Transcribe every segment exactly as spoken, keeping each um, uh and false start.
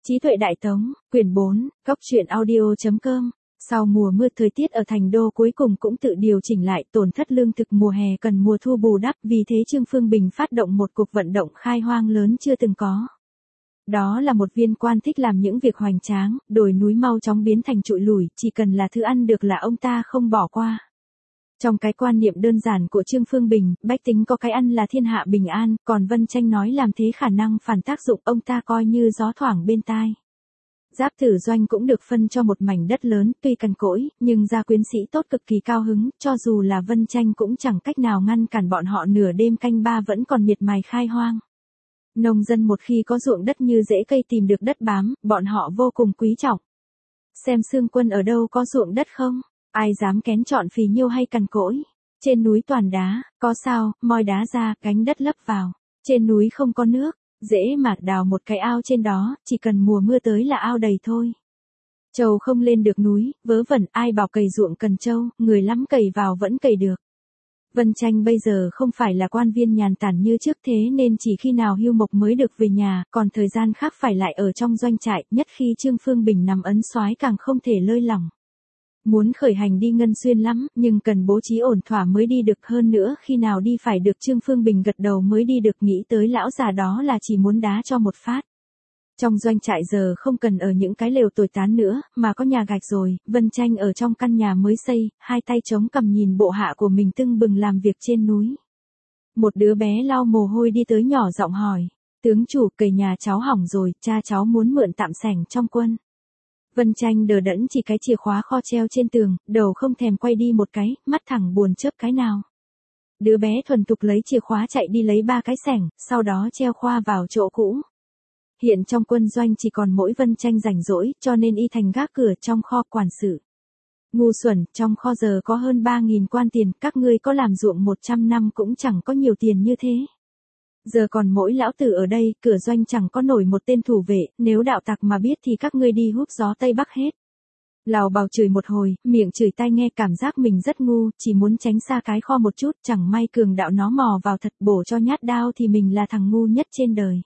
Trí tuệ đại tống, quyển bốn, góc truyện audio.com. Sau mùa mưa thời tiết ở thành đô cuối cùng cũng tự điều chỉnh lại, tổn thất lương thực mùa hè cần mùa thu bù đắp, vì thế Trương Phương Bình phát động một cuộc vận động khai hoang lớn chưa từng có. Đó là một viên quan thích làm những việc hoành tráng, đồi núi mau chóng biến thành trụi lủi, chỉ cần là thứ ăn được là ông ta không bỏ qua. Trong cái quan niệm đơn giản của Trương Phương Bình, bách tính có cái ăn là thiên hạ bình an, còn Vân Tranh nói làm thế khả năng phản tác dụng, ông ta coi như gió thoảng bên tai. Giáp Tử Doanh cũng được phân cho một mảnh đất lớn, tuy cằn cỗi, nhưng gia quyến sĩ tốt cực kỳ cao hứng, cho dù là Vân Tranh cũng chẳng cách nào ngăn cản bọn họ, nửa đêm canh ba vẫn còn miệt mài khai hoang. Nông dân một khi có ruộng đất như rễ cây tìm được đất bám, bọn họ vô cùng quý trọng. Xem Xương Quân ở đâu có ruộng đất không? Ai dám kén chọn phì nhiêu hay cằn cỗi? Trên núi toàn đá, có sao, moi đá ra, gánh đất lấp vào. Trên núi không có nước, dễ mà đào một cái ao trên đó, chỉ cần mùa mưa tới là ao đầy thôi. Trâu không lên được núi, vớ vẩn, ai bảo cày ruộng cần trâu, người lắm cày vào vẫn cày được. Vân Tranh bây giờ không phải là quan viên nhàn tản như trước, thế nên chỉ khi nào hưu mộc mới được về nhà, còn thời gian khác phải lại ở trong doanh trại, nhất khi Trương Phương Bình nằm ấn soái càng không thể lơi lỏng. Muốn khởi hành đi Ngân Xuyên lắm, nhưng cần bố trí ổn thỏa mới đi được, hơn nữa khi nào đi phải được Trương Phương Bình gật đầu mới đi được, nghĩ tới lão già đó là chỉ muốn đá cho một phát. Trong doanh trại giờ không cần ở những cái lều tồi tán nữa, mà có nhà gạch rồi, Vân Tranh ở trong căn nhà mới xây, hai tay chống cằm nhìn bộ hạ của mình tưng bừng làm việc trên núi. Một đứa bé lau mồ hôi đi tới nhỏ giọng hỏi, tướng chủ, cày nhà cháu hỏng rồi, cha cháu muốn mượn tạm sảnh trong quân. Vân Tranh đờ đẫn chỉ cái chìa khóa kho treo trên tường, đầu không thèm quay đi một cái, mắt thẳng buồn chớp cái nào. Đứa bé thuần thục lấy chìa khóa chạy đi lấy ba cái sảnh, sau đó treo khoa vào chỗ cũ. Hiện trong quân doanh chỉ còn mỗi Vân Tranh rảnh rỗi, cho nên y thành gác cửa trong kho quản sự. Ngu xuẩn, trong kho giờ có hơn ba nghìn quan tiền, các ngươi có làm ruộng một trăm năm cũng chẳng có nhiều tiền như thế. Giờ còn mỗi lão tử ở đây, cửa doanh chẳng có nổi một tên thủ vệ, nếu đạo tặc mà biết thì các ngươi đi húp gió Tây Bắc hết. Lào bào chửi một hồi, miệng chửi tai nghe cảm giác mình rất ngu, chỉ muốn tránh xa cái kho một chút, chẳng may cường đạo nó mò vào thật, bổ cho nhát đao thì mình là thằng ngu nhất trên đời.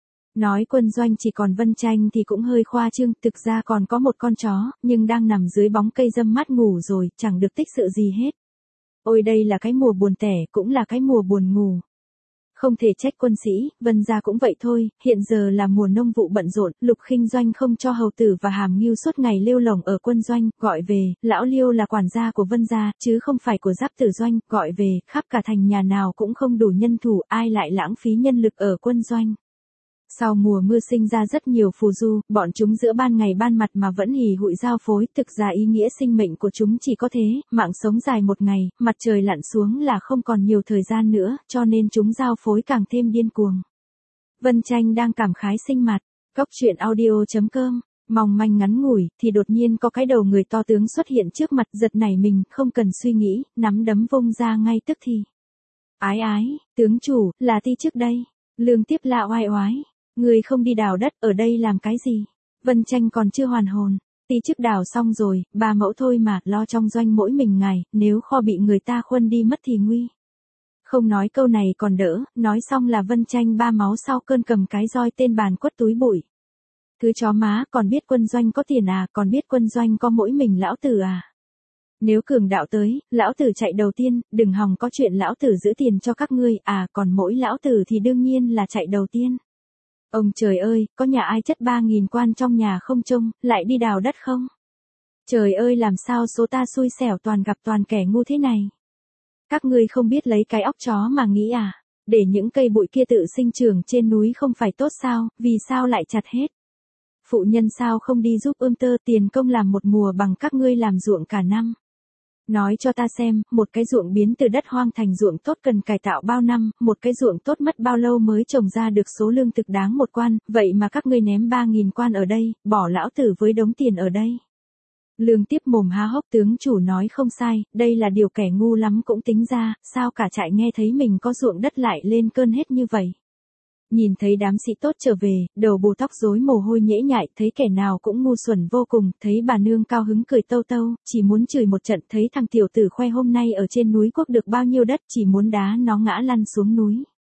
Nói quân doanh chỉ còn Vân Tranh thì cũng hơi khoa trương, thực ra còn có một con chó, nhưng đang nằm dưới bóng cây râm mát ngủ rồi, chẳng được tích sự gì hết. Ôi đây là cái mùa buồn tẻ, cũng là cái mùa buồn ngủ. Không thể trách quân sĩ, Vân gia cũng vậy thôi, hiện giờ là mùa nông vụ bận rộn, Lục Khinh Doanh không cho hầu tử và Hàm Ngưu suốt ngày lêu lổng ở quân doanh, gọi về, lão Liêu là quản gia của Vân gia, chứ không phải của Giáp Tử Doanh, gọi về, khắp cả thành nhà nào cũng không đủ nhân thủ, ai lại lãng phí nhân lực ở quân doanh. Sau mùa mưa sinh ra rất nhiều phù du, bọn chúng giữa ban ngày ban mặt mà vẫn hì hụi giao phối, thực ra ý nghĩa sinh mệnh của chúng chỉ có thế, mạng sống dài một ngày, mặt trời lặn xuống là không còn nhiều thời gian nữa, cho nên chúng giao phối càng thêm điên cuồng. Vân Tranh đang cảm khái sinh mặt, góc truyện audio.com, mong manh ngắn ngủi, thì đột nhiên có cái đầu người to tướng xuất hiện trước mặt, giật nảy mình, không cần suy nghĩ, nắm đấm vung ra ngay tức thì. Ái ái, tướng chủ, là ti trước đây, lương tiếp lạ oai oái. Người không đi đào đất, ở đây làm cái gì? Vân Tranh còn chưa hoàn hồn. Tí chức đào xong rồi, ba mẫu thôi mà, lo trong doanh mỗi mình ngày, nếu kho bị người ta khuân đi mất thì nguy. Không nói câu này còn đỡ, nói xong là Vân Tranh ba máu sau cơn cầm cái roi tên bàn quất túi bụi. Thứ chó má, còn biết quân doanh có tiền à, còn biết quân doanh có mỗi mình lão tử à. Nếu cường đạo tới, lão tử chạy đầu tiên, đừng hòng có chuyện lão tử giữ tiền cho các ngươi, à còn mỗi lão tử thì đương nhiên là chạy đầu tiên. Ông trời ơi, có nhà ai chất ba nghìn quan trong nhà không trông, lại đi đào đất không? Trời ơi làm sao số ta xui xẻo toàn gặp toàn kẻ ngu thế này? Các ngươi không biết lấy cái óc chó mà nghĩ à? Để những cây bụi kia tự sinh trưởng trên núi không phải tốt sao, vì sao lại chặt hết? Phụ nhân sao không đi giúp ươm tơ, tiền công làm một mùa bằng các ngươi làm ruộng cả năm? Nói cho ta xem, một cái ruộng biến từ đất hoang thành ruộng tốt cần cải tạo bao năm, một cái ruộng tốt mất bao lâu mới trồng ra được số lương thực đáng một quan, vậy mà các ngươi ném ba nghìn quan ở đây, bỏ lão tử với đống tiền ở đây. Lương tiếp mồm há hốc, tướng chủ nói không sai, đây là điều kẻ ngu lắm cũng tính ra, sao cả trại nghe thấy mình có ruộng đất lại lên cơn hết như vậy. Nhìn thấy đám sĩ tốt trở về, đầu bù tóc rối mồ hôi nhễ nhại, thấy kẻ nào cũng ngu xuẩn vô cùng, thấy bà nương cao hứng cười tâu tâu, chỉ muốn chửi một trận, thấy thằng tiểu tử khoe hôm nay ở trên núi quốc được bao nhiêu đất, chỉ muốn đá nó ngã lăn xuống núi.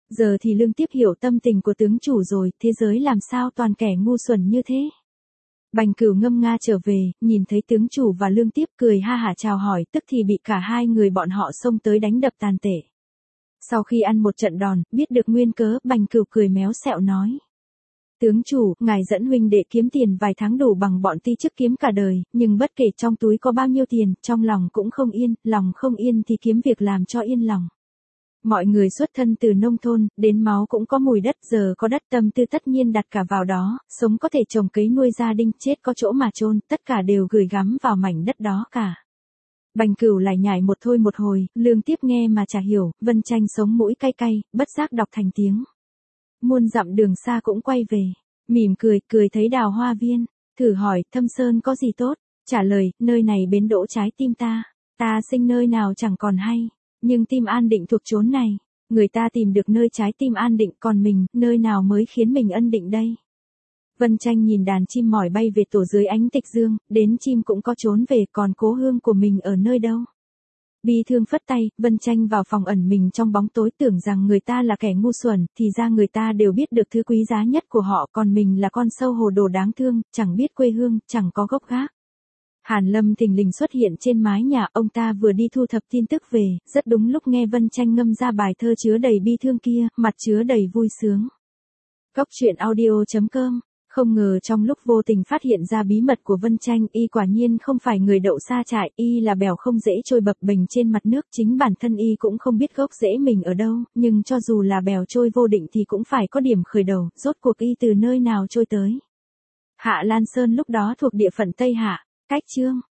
Giờ thì Lương Tiếp hiểu tâm tình của tướng chủ rồi, thế giới làm sao toàn kẻ ngu xuẩn như thế. Bành Cửu ngâm nga trở về, nhìn thấy tướng chủ và Lương Tiếp cười ha hả chào hỏi, tức thì bị cả hai người bọn họ xông tới đánh đập tàn tệ. Sau khi ăn một trận đòn, biết được nguyên cớ, Bành Cửu cười méo xẹo nói. Tướng chủ, ngài dẫn huynh đệ kiếm tiền vài tháng đủ bằng bọn ti chức kiếm cả đời, nhưng bất kể trong túi có bao nhiêu tiền, trong lòng cũng không yên, lòng không yên thì kiếm việc làm cho yên lòng. Mọi người xuất thân từ nông thôn, đến máu cũng có mùi đất, giờ có đất tâm tư tất nhiên đặt cả vào đó, sống có thể trồng cấy nuôi gia đình, chết có chỗ mà chôn, tất cả đều gửi gắm vào mảnh đất đó cả. Bành Cửu lại nhảy một thôi một hồi, Lương Tiếp nghe mà chả hiểu, Vân Tranh sống mũi cay cay, bất giác đọc thành tiếng. Muôn dặm đường xa cũng quay về, mỉm cười, cười thấy đào hoa viên, thử hỏi, Thâm Sơn có gì tốt, trả lời, nơi này bến đỗ trái tim ta, ta sinh nơi nào chẳng còn hay, nhưng tim an định thuộc chốn này, người ta tìm được nơi trái tim an định, còn mình, nơi nào mới khiến mình ân định đây. Vân Tranh nhìn đàn chim mỏi bay về tổ dưới ánh tịch dương, đến chim cũng có trốn về, còn cố hương của mình ở nơi đâu. Bi thương phất tay, Vân Tranh vào phòng ẩn mình trong bóng tối, tưởng rằng người ta là kẻ ngu xuẩn, thì ra người ta đều biết được thứ quý giá nhất của họ, còn mình là con sâu hồ đồ đáng thương, chẳng biết quê hương, chẳng có gốc gác. Hàn Lâm thình lình xuất hiện trên mái nhà, ông ta vừa đi thu thập tin tức về, rất đúng lúc nghe Vân Tranh ngâm ra bài thơ chứa đầy bi thương kia, mặt chứa đầy vui sướng. Góc truyện audio chấm com. Không ngờ trong lúc vô tình phát hiện ra bí mật của Vân Tranh, y quả nhiên không phải người đậu sa trại, y là bèo không dễ trôi bập bềnh trên mặt nước, chính bản thân y cũng không biết gốc rễ mình ở đâu, nhưng cho dù là bèo trôi vô định thì cũng phải có điểm khởi đầu, rốt cuộc y từ nơi nào trôi tới. Hạ Lan Sơn lúc đó thuộc địa phận Tây Hạ, cách Chương